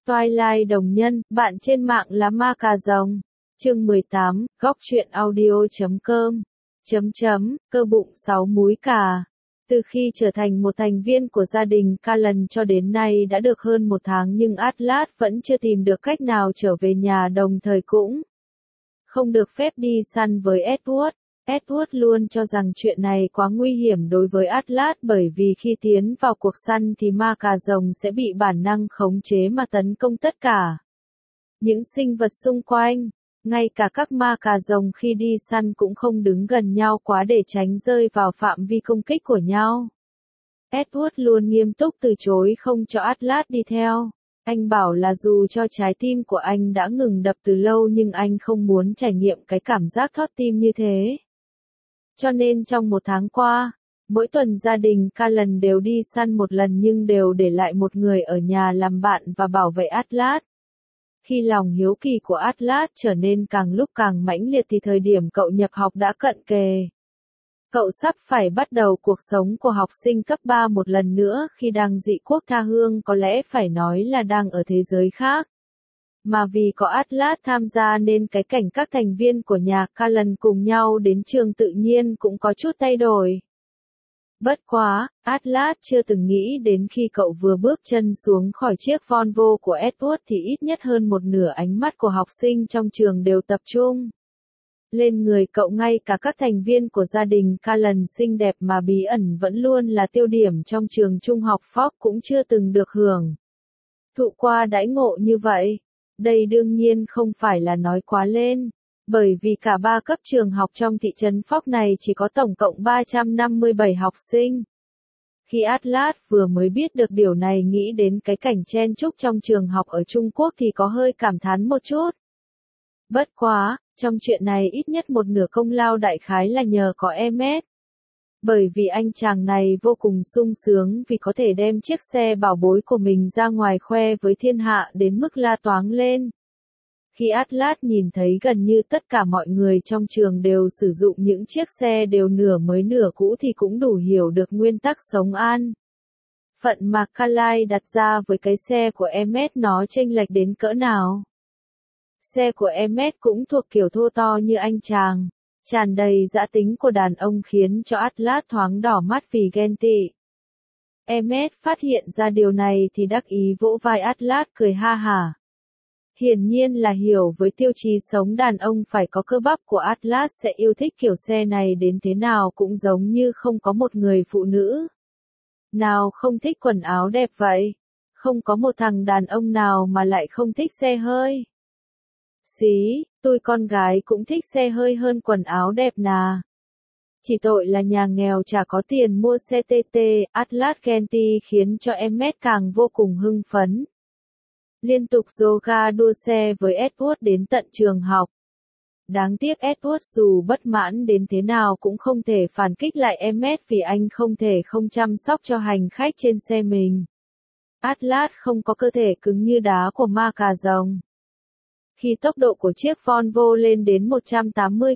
Twilight đồng nhân, bạn trên mạng là ma cà rồng. Chương 18, góc truyện audio.com. Cơ bụng 6 múi cà. Từ khi trở thành một thành viên của gia đình Cullen cho đến nay đã được hơn một tháng nhưng Atlas vẫn chưa tìm được cách nào trở về nhà, đồng thời cũng không được phép đi săn với Edward. Edward luôn cho rằng chuyện này quá nguy hiểm đối với Atlas bởi vì khi tiến vào cuộc săn thì ma cà rồng sẽ bị bản năng khống chế mà tấn công tất cả những sinh vật xung quanh. Ngay cả các ma cà rồng khi đi săn cũng không đứng gần nhau quá để tránh rơi vào phạm vi công kích của nhau. Edward luôn nghiêm túc từ chối không cho Atlas đi theo. Anh bảo là dù cho trái tim của anh đã ngừng đập từ lâu nhưng anh không muốn trải nghiệm cái cảm giác thót tim như thế. Cho nên trong một tháng qua, mỗi tuần gia đình Cullen đều đi săn một lần nhưng đều để lại một người ở nhà làm bạn và bảo vệ Atlas. Khi lòng hiếu kỳ của Atlas trở nên càng lúc càng mãnh liệt thì thời điểm cậu nhập học đã cận kề. Cậu sắp phải bắt đầu cuộc sống của học sinh cấp 3 một lần nữa khi đang dị quốc tha hương, có lẽ phải nói là đang ở thế giới khác. Mà vì có Atlas tham gia nên cái cảnh các thành viên của nhà Cullen cùng nhau đến trường tự nhiên cũng có chút thay đổi. Bất quá, Atlas chưa từng nghĩ đến khi cậu vừa bước chân xuống khỏi chiếc Volvo của Edward thì ít nhất hơn một nửa ánh mắt của học sinh trong trường đều tập trung lên người cậu. Ngay cả các thành viên của gia đình Cullen xinh đẹp mà bí ẩn vẫn luôn là tiêu điểm trong trường trung học Fox cũng chưa từng được hưởng thụ qua đãi ngộ như vậy. Đây đương nhiên không phải là nói quá lên, bởi vì cả 3 cấp trường học trong thị trấn Fox này chỉ có tổng cộng 357 học sinh. Khi Atlas vừa mới biết được điều này, nghĩ đến cái cảnh chen chúc trong trường học ở Trung Quốc thì có hơi cảm thán một chút. Bất quá, trong chuyện này ít nhất một nửa công lao đại khái là nhờ có Emmet. Bởi vì anh chàng này vô cùng sung sướng vì có thể đem chiếc xe bảo bối của mình ra ngoài khoe với thiên hạ đến mức la toáng lên. Khi Atlas nhìn thấy gần như tất cả mọi người trong trường đều sử dụng những chiếc xe đều nửa mới nửa cũ thì cũng đủ hiểu được nguyên tắc sống an phận mà Carlisle đặt ra với cái xe của Emmet nó chênh lệch đến cỡ nào. Xe của Emmet cũng thuộc kiểu thô to như anh chàng, tràn đầy dã tính của đàn ông khiến cho Atlas thoáng đỏ mắt vì ghen tị. Emmet phát hiện ra điều này thì đắc ý vỗ vai Atlas cười ha hả. Hiển nhiên là hiểu với tiêu chí sống đàn ông phải có cơ bắp của Atlas sẽ yêu thích kiểu xe này đến thế nào cũng giống như không có một người phụ nữ nào không thích quần áo đẹp vậy. Không có một thằng đàn ông nào mà lại không thích xe hơi. Xí, tôi con gái cũng thích xe hơi hơn quần áo đẹp nà. Chỉ tội là nhà nghèo chả có tiền mua xe TT, Atlas ghen tị khiến cho Emmet càng vô cùng hưng phấn. Liên tục yoga đua xe với Edward đến tận trường học. Đáng tiếc Edward dù bất mãn đến thế nào cũng không thể phản kích lại Emmet vì anh không thể không chăm sóc cho hành khách trên xe mình. Atlas không có cơ thể cứng như đá của ma cà rồng. Khi tốc độ của chiếc Volvo lên đến 180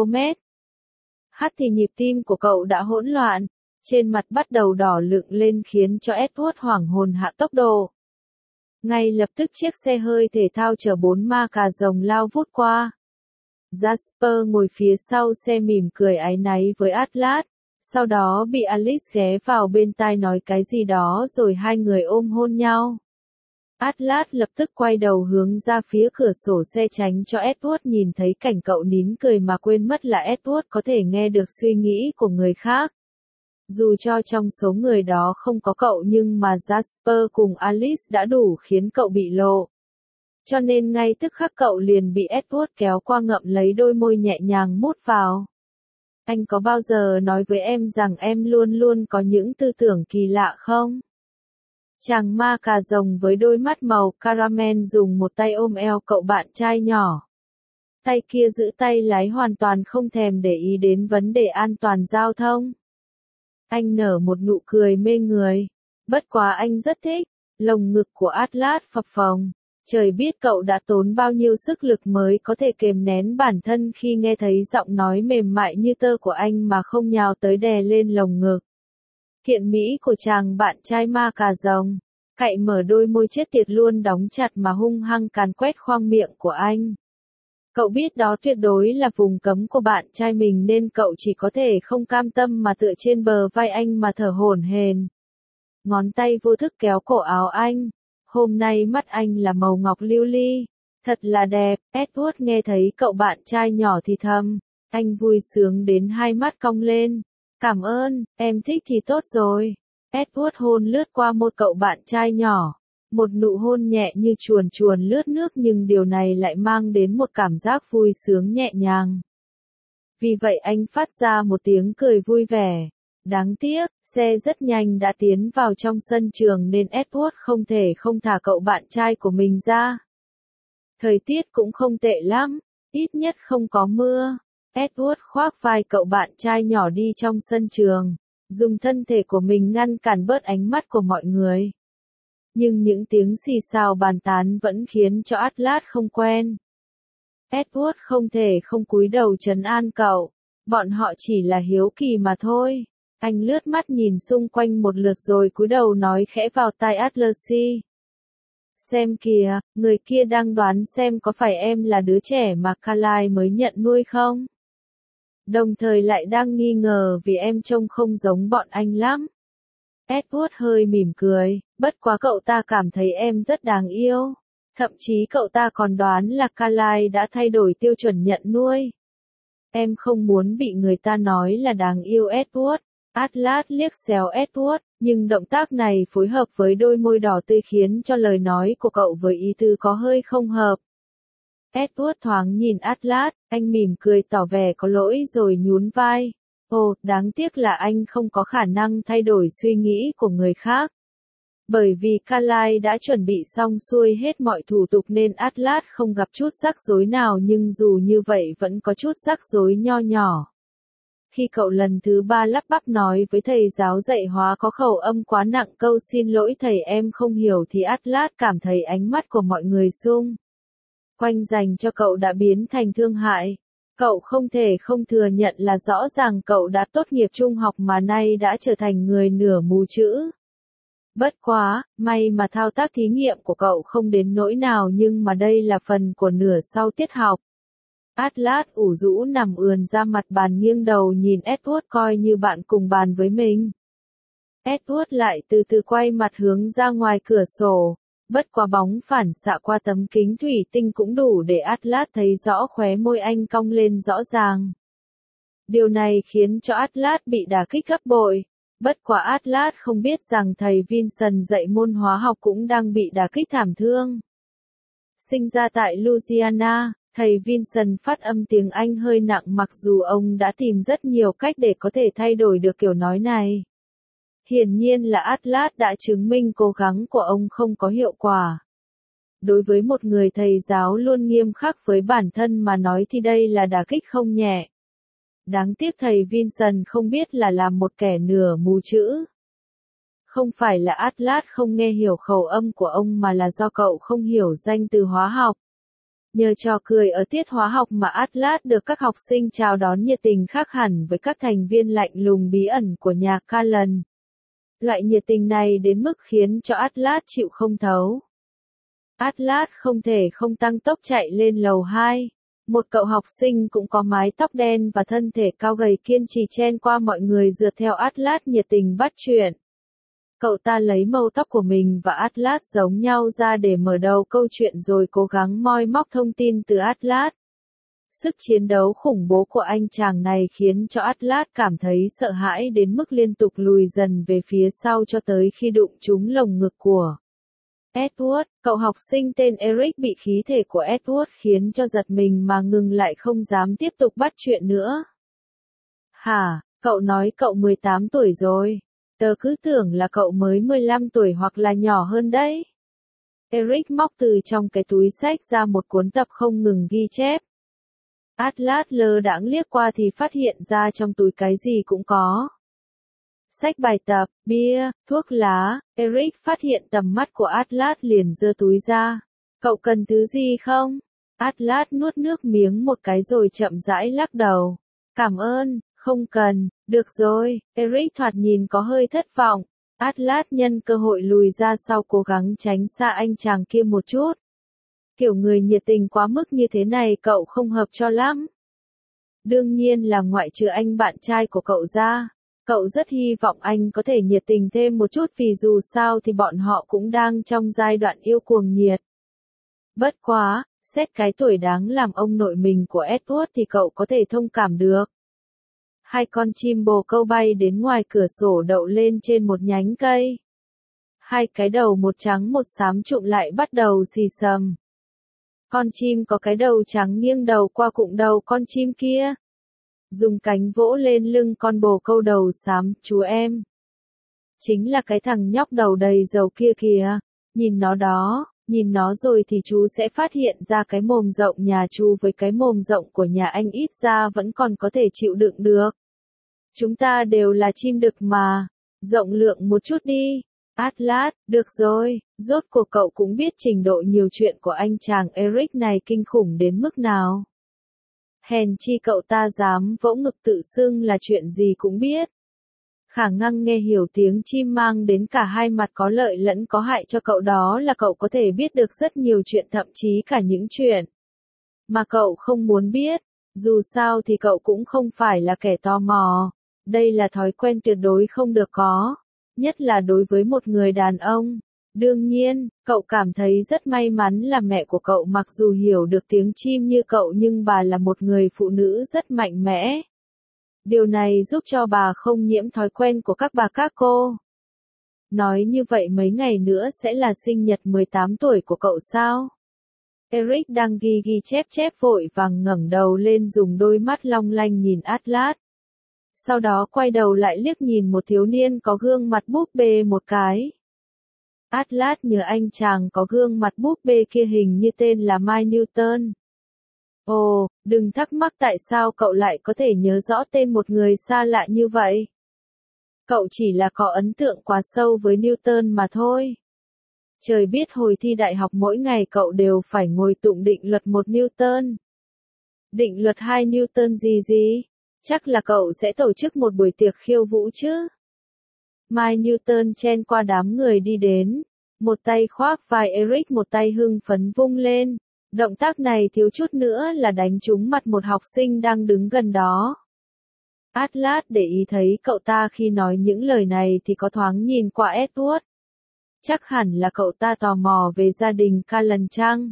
km/h thì nhịp tim của cậu đã hỗn loạn, trên mặt bắt đầu đỏ lựng lên khiến cho Edward hoảng hồn hạ tốc độ. Ngay lập tức chiếc xe hơi thể thao chở 4 ma cà rồng lao vút qua. Jasper ngồi phía sau xe mỉm cười áy náy với Atlas, sau đó bị Alice ghé vào bên tai nói cái gì đó rồi hai người ôm hôn nhau. Atlas lập tức quay đầu hướng ra phía cửa sổ xe tránh cho Edward nhìn thấy cảnh cậu nín cười mà quên mất là Edward có thể nghe được suy nghĩ của người khác. Dù cho trong số người đó không có cậu nhưng mà Jasper cùng Alice đã đủ khiến cậu bị lộ. Cho nên ngay tức khắc cậu liền bị Edward kéo qua ngậm lấy đôi môi nhẹ nhàng mút vào. Anh có bao giờ nói với em rằng em luôn luôn có những tư tưởng kỳ lạ không? Chàng ma cà rồng với đôi mắt màu caramel dùng một tay ôm eo cậu bạn trai nhỏ. Tay kia giữ tay lái hoàn toàn không thèm để ý đến vấn đề an toàn giao thông. Anh nở một nụ cười mê người. Bất quá anh rất thích. Lồng ngực của Atlas phập phồng. Trời biết cậu đã tốn bao nhiêu sức lực mới có thể kềm nén bản thân khi nghe thấy giọng nói mềm mại như tơ của anh mà không nhào tới đè lên lồng ngực. Kiện mỹ của chàng bạn trai ma cà rồng. cạy mở đôi môi chết tiệt luôn đóng chặt mà hung hăng càn quét khoang miệng của anh. Cậu biết đó tuyệt đối là vùng cấm của bạn trai mình nên cậu chỉ có thể không cam tâm mà tựa trên bờ vai anh mà thở hổn hển. Ngón tay vô thức kéo cổ áo anh. Hôm nay mắt anh là màu ngọc lưu ly. Thật là đẹp. Edward nghe thấy cậu bạn trai nhỏ thì thầm. Anh vui sướng đến hai mắt cong lên. Cảm ơn, em thích thì tốt rồi. Edward hôn lướt qua môi cậu bạn trai nhỏ. Một nụ hôn nhẹ như chuồn chuồn lướt nước nhưng điều này lại mang đến một cảm giác vui sướng nhẹ nhàng. Vì vậy anh phát ra một tiếng cười vui vẻ. Đáng tiếc, xe rất nhanh đã tiến vào trong sân trường nên Edward không thể không thả cậu bạn trai của mình ra. Thời tiết cũng không tệ lắm, ít nhất không có mưa. Edward khoác vai cậu bạn trai nhỏ đi trong sân trường, dùng thân thể của mình ngăn cản bớt ánh mắt của mọi người. Nhưng những tiếng xì xào bàn tán vẫn khiến cho Atlas không quen. Edward không thể không cúi đầu trấn an cậu. Bọn họ chỉ là hiếu kỳ mà thôi. Anh lướt mắt nhìn xung quanh một lượt rồi cúi đầu nói khẽ vào tai Atlasy. Xem kìa, người kia đang đoán xem có phải em là đứa trẻ mà Carlyle mới nhận nuôi không? Đồng thời lại đang nghi ngờ vì em trông không giống bọn anh lắm. Edward hơi mỉm cười, bất quá cậu ta cảm thấy em rất đáng yêu. Thậm chí cậu ta còn đoán là Carlyle đã thay đổi tiêu chuẩn nhận nuôi. Em không muốn bị người ta nói là đáng yêu Edward. Atlas liếc xéo Edward, nhưng động tác này phối hợp với đôi môi đỏ tươi khiến cho lời nói của cậu với ý tứ có hơi không hợp. Edward thoáng nhìn Atlas, anh mỉm cười tỏ vẻ có lỗi rồi nhún vai. Ồ, đáng tiếc là anh không có khả năng thay đổi suy nghĩ của người khác. Bởi vì Carlyle đã chuẩn bị xong xuôi hết mọi thủ tục nên Atlas không gặp chút rắc rối nào nhưng dù như vậy vẫn có chút rắc rối nho nhỏ. Khi cậu lần thứ 3 lắp bắp nói với thầy giáo dạy hóa có khẩu âm quá nặng câu xin lỗi thầy em không hiểu thì Atlas cảm thấy ánh mắt của mọi người xung quanh dành cho cậu đã biến thành thương hại. Cậu không thể không thừa nhận là rõ ràng cậu đã tốt nghiệp trung học mà nay đã trở thành người nửa mù chữ. Bất quá, may mà thao tác thí nghiệm của cậu không đến nỗi nào nhưng mà đây là phần của nửa sau tiết học. Atlas ủ rũ nằm ườn ra mặt bàn nghiêng đầu nhìn Edward coi như bạn cùng bàn với mình. Edward lại từ từ quay mặt hướng ra ngoài cửa sổ. Bất quá bóng phản xạ qua tấm kính thủy tinh cũng đủ để Atlas thấy rõ khóe môi anh cong lên rõ ràng. Điều này khiến cho Atlas bị đả kích gấp bội. Bất quá Atlas không biết rằng thầy Vincent dạy môn hóa học cũng đang bị đả kích thảm thương. Sinh ra tại Louisiana, thầy Vincent phát âm tiếng Anh hơi nặng mặc dù ông đã tìm rất nhiều cách để có thể thay đổi được kiểu nói này. Hiển nhiên là Atlas đã chứng minh cố gắng của ông không có hiệu quả. Đối với một người thầy giáo luôn nghiêm khắc với bản thân mà nói thì đây là đả kích không nhẹ. Đáng tiếc thầy Vincent không biết là làm một kẻ nửa mù chữ. Không phải là Atlas không nghe hiểu khẩu âm của ông mà là do cậu không hiểu danh từ hóa học. Nhờ trò cười ở tiết hóa học mà Atlas được các học sinh chào đón nhiệt tình khác hẳn với các thành viên lạnh lùng bí ẩn của nhà Callan. Loại nhiệt tình này đến mức khiến cho Atlas chịu không thấu. Atlas không thể không tăng tốc chạy lên lầu 2. Một cậu học sinh cũng có mái tóc đen và thân thể cao gầy kiên trì chen qua mọi người rượt theo Atlas nhiệt tình bắt chuyện. Cậu ta lấy mâu tóc của mình và Atlas giống nhau ra để mở đầu câu chuyện rồi cố gắng moi móc thông tin từ Atlas. Sức chiến đấu khủng bố của anh chàng này khiến cho Atlas cảm thấy sợ hãi đến mức liên tục lùi dần về phía sau cho tới khi đụng trúng lồng ngực của Edward. Cậu học sinh tên Eric bị khí thể của Edward khiến cho giật mình mà ngừng lại không dám tiếp tục bắt chuyện nữa. Hả, cậu nói cậu 18 tuổi rồi. Tớ cứ tưởng là cậu mới 15 tuổi hoặc là nhỏ hơn đấy. Eric móc từ trong cái túi xách ra một cuốn tập không ngừng ghi chép. Atlas lơ đãng liếc qua thì phát hiện ra trong túi cái gì cũng có. Sách bài tập, bia, thuốc lá. Eric phát hiện tầm mắt của Atlas liền giơ túi ra. Cậu cần thứ gì không? Atlas nuốt nước miếng một cái rồi chậm rãi lắc đầu. Cảm ơn, không cần, được rồi. Eric thoạt nhìn có hơi thất vọng. Atlas nhân cơ hội lùi ra sau cố gắng tránh xa anh chàng kia một chút. Kiểu người nhiệt tình quá mức như thế này cậu không hợp cho lắm. Đương nhiên là ngoại trừ anh bạn trai của cậu ra. Cậu rất hy vọng anh có thể nhiệt tình thêm một chút vì dù sao thì bọn họ cũng đang trong giai đoạn yêu cuồng nhiệt. Bất quá, xét cái tuổi đáng làm ông nội mình của Edward thì cậu có thể thông cảm được. Hai con chim bồ câu bay đến ngoài cửa sổ đậu lên trên một nhánh cây. Hai cái đầu một trắng một xám trụm lại bắt đầu xì xầm. Con chim có cái đầu trắng nghiêng đầu qua cụm đầu con chim kia. Dùng cánh vỗ lên lưng con bồ câu đầu xám, chú em. Chính là cái thằng nhóc đầu đầy dầu kia kìa, nhìn nó đó, nhìn nó rồi thì chú sẽ phát hiện ra cái mồm rộng nhà chú với cái mồm rộng của nhà anh ít ra vẫn còn có thể chịu đựng được. Chúng ta đều là chim đực mà, rộng lượng một chút đi. Atlas, được rồi, rốt cuộc cậu cũng biết trình độ nhiều chuyện của anh chàng Eric này kinh khủng đến mức nào. Hèn chi cậu ta dám vỗ ngực tự xưng là chuyện gì cũng biết. Khả năng nghe hiểu tiếng chim mang đến cả hai mặt có lợi lẫn có hại cho cậu đó là cậu có thể biết được rất nhiều chuyện thậm chí cả những chuyện mà cậu không muốn biết. Dù sao thì cậu cũng không phải là kẻ tò mò. Đây là thói quen tuyệt đối không được có. Nhất là đối với một người đàn ông. Đương nhiên, cậu cảm thấy rất may mắn là mẹ của cậu mặc dù hiểu được tiếng chim như cậu nhưng bà là một người phụ nữ rất mạnh mẽ. Điều này giúp cho bà không nhiễm thói quen của các bà các cô. Nói như vậy mấy ngày nữa sẽ là sinh nhật 18 tuổi của cậu sao? Eric đang ghi chép vội vàng ngẩng đầu lên dùng đôi mắt long lanh nhìn Atlas. Sau đó quay đầu lại liếc nhìn một thiếu niên có gương mặt búp bê một cái. Atlas nhớ anh chàng có gương mặt búp bê kia hình như tên là Mike Newton. Ồ, đừng thắc mắc tại sao cậu lại có thể nhớ rõ tên một người xa lạ như vậy. Cậu chỉ là có ấn tượng quá sâu với Newton mà thôi. Trời biết hồi thi đại học mỗi ngày cậu đều phải ngồi tụng định luật 1 Newton. Định luật 2 Newton gì? Chắc là cậu sẽ tổ chức một buổi tiệc khiêu vũ chứ. Mike Newton chen qua đám người đi đến. Một tay khoác vai Eric một tay hưng phấn vung lên. Động tác này thiếu chút nữa là đánh trúng mặt một học sinh đang đứng gần đó. Atlas để ý thấy cậu ta khi nói những lời này thì có thoáng nhìn qua Edward. Chắc hẳn là cậu ta tò mò về gia đình Callan chăng?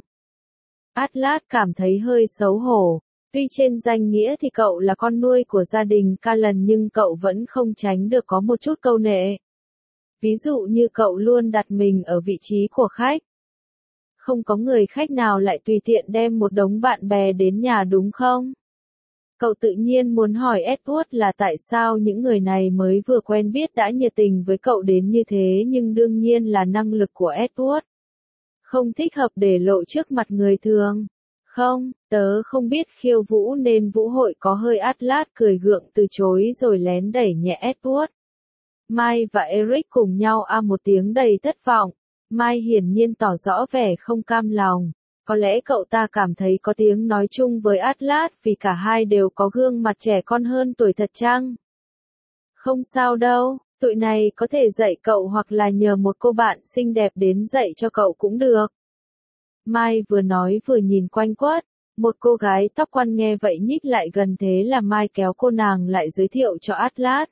Atlas cảm thấy hơi xấu hổ. Tuy trên danh nghĩa thì cậu là con nuôi của gia đình Callan nhưng cậu vẫn không tránh được có một chút câu nệ. Ví dụ như cậu luôn đặt mình ở vị trí của khách. Không có người khách nào lại tùy tiện đem một đống bạn bè đến nhà đúng không? Cậu tự nhiên muốn hỏi Edward là tại sao những người này mới vừa quen biết đã nhiệt tình với cậu đến như thế nhưng đương nhiên là năng lực của Edward. Không thích hợp để lộ trước mặt người thường. Không, tớ không biết khiêu vũ nên vũ hội có hơi. Atlas cười gượng từ chối rồi lén đẩy nhẹ Edward. Mike và Eric cùng nhau một tiếng đầy thất vọng. Mike hiển nhiên tỏ rõ vẻ không cam lòng. Có lẽ cậu ta cảm thấy có tiếng nói chung với Atlas vì cả hai đều có gương mặt trẻ con hơn tuổi thật chăng? Không sao đâu, tụi này có thể dạy cậu hoặc là nhờ một cô bạn xinh đẹp đến dạy cho cậu cũng được. Mike vừa nói vừa nhìn quanh quất. Một cô gái tóc quăn nghe vậy nhích lại gần thế là Mike kéo cô nàng lại giới thiệu cho Atlas.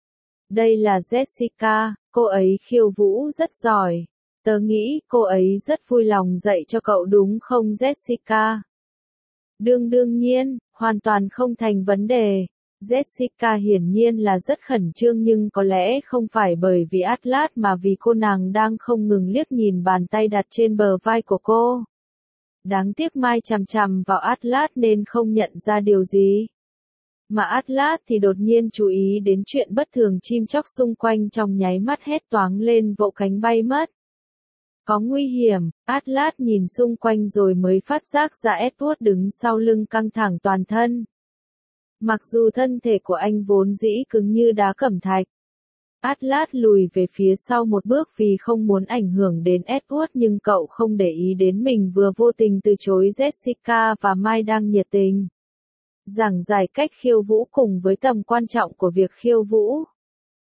Đây là Jessica, cô ấy khiêu vũ rất giỏi. Tớ nghĩ cô ấy rất vui lòng dạy cho cậu đúng không Jessica? Đương nhiên, hoàn toàn không thành vấn đề. Jessica hiển nhiên là rất khẩn trương nhưng có lẽ không phải bởi vì Atlas mà vì cô nàng đang không ngừng liếc nhìn bàn tay đặt trên bờ vai của cô. Đáng tiếc Mike chằm chằm vào Atlas nên không nhận ra điều gì. Mà Atlas thì đột nhiên chú ý đến chuyện bất thường chim chóc xung quanh trong nháy mắt hét toáng lên vỗ cánh bay mất. Có nguy hiểm, Atlas nhìn xung quanh rồi mới phát giác ra Edward đứng sau lưng căng thẳng toàn thân. Mặc dù thân thể của anh vốn dĩ cứng như đá cẩm thạch. Atlas lùi về phía sau một bước vì không muốn ảnh hưởng đến Edward nhưng cậu không để ý đến mình vừa vô tình từ chối Jessica và Mike đang nhiệt tình giảng giải cách khiêu vũ cùng với tầm quan trọng của việc khiêu vũ.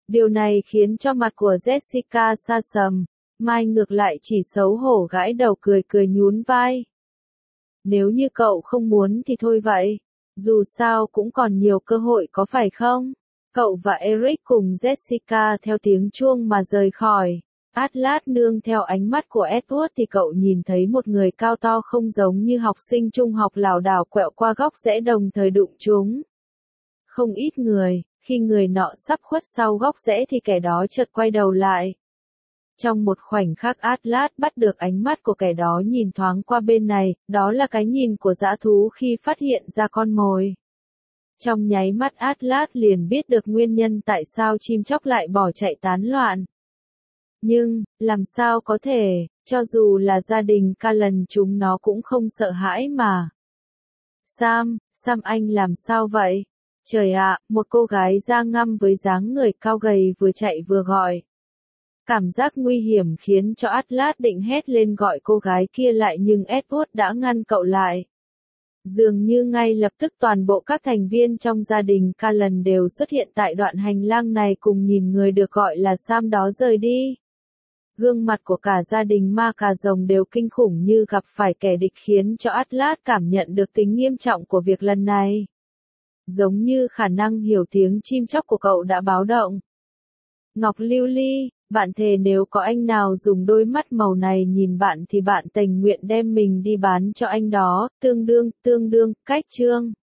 Điều này khiến cho mặt của Jessica sa sầm, Mai ngược lại chỉ xấu hổ gãi đầu cười cười nhún vai. Nếu như cậu không muốn thì thôi vậy, dù sao cũng còn nhiều cơ hội có phải không? Cậu và Eric cùng Jessica theo tiếng chuông mà rời khỏi. Atlas nương theo ánh mắt của Edward thì cậu nhìn thấy một người cao to không giống như học sinh trung học lảo đảo quẹo qua góc rẽ đồng thời đụng chúng. Không ít người, khi người nọ sắp khuất sau góc rẽ thì kẻ đó chợt quay đầu lại. Trong một khoảnh khắc Atlas bắt được ánh mắt của kẻ đó nhìn thoáng qua bên này, đó là cái nhìn của dã thú khi phát hiện ra con mồi. Trong nháy mắt Atlas liền biết được nguyên nhân tại sao chim chóc lại bỏ chạy tán loạn. Nhưng, làm sao có thể, cho dù là gia đình Callan chúng nó cũng không sợ hãi mà. Sam anh làm sao vậy? Trời ạ, một cô gái da ngăm với dáng người cao gầy vừa chạy vừa gọi. Cảm giác nguy hiểm khiến cho Atlas định hét lên gọi cô gái kia lại nhưng Edward đã ngăn cậu lại. Dường như ngay lập tức toàn bộ các thành viên trong gia đình Callan đều xuất hiện tại đoạn hành lang này cùng nhìn người được gọi là Sam đó rời đi. Gương mặt của cả gia đình ma cà rồng đều kinh khủng như gặp phải kẻ địch khiến cho Atlas cảm nhận được tính nghiêm trọng của việc lần này. Giống như khả năng hiểu tiếng chim chóc của cậu đã báo động. Ngọc Lưu Ly, bạn thề nếu có anh nào dùng đôi mắt màu này nhìn bạn thì bạn tình nguyện đem mình đi bán cho anh đó, tương đương, cách chương.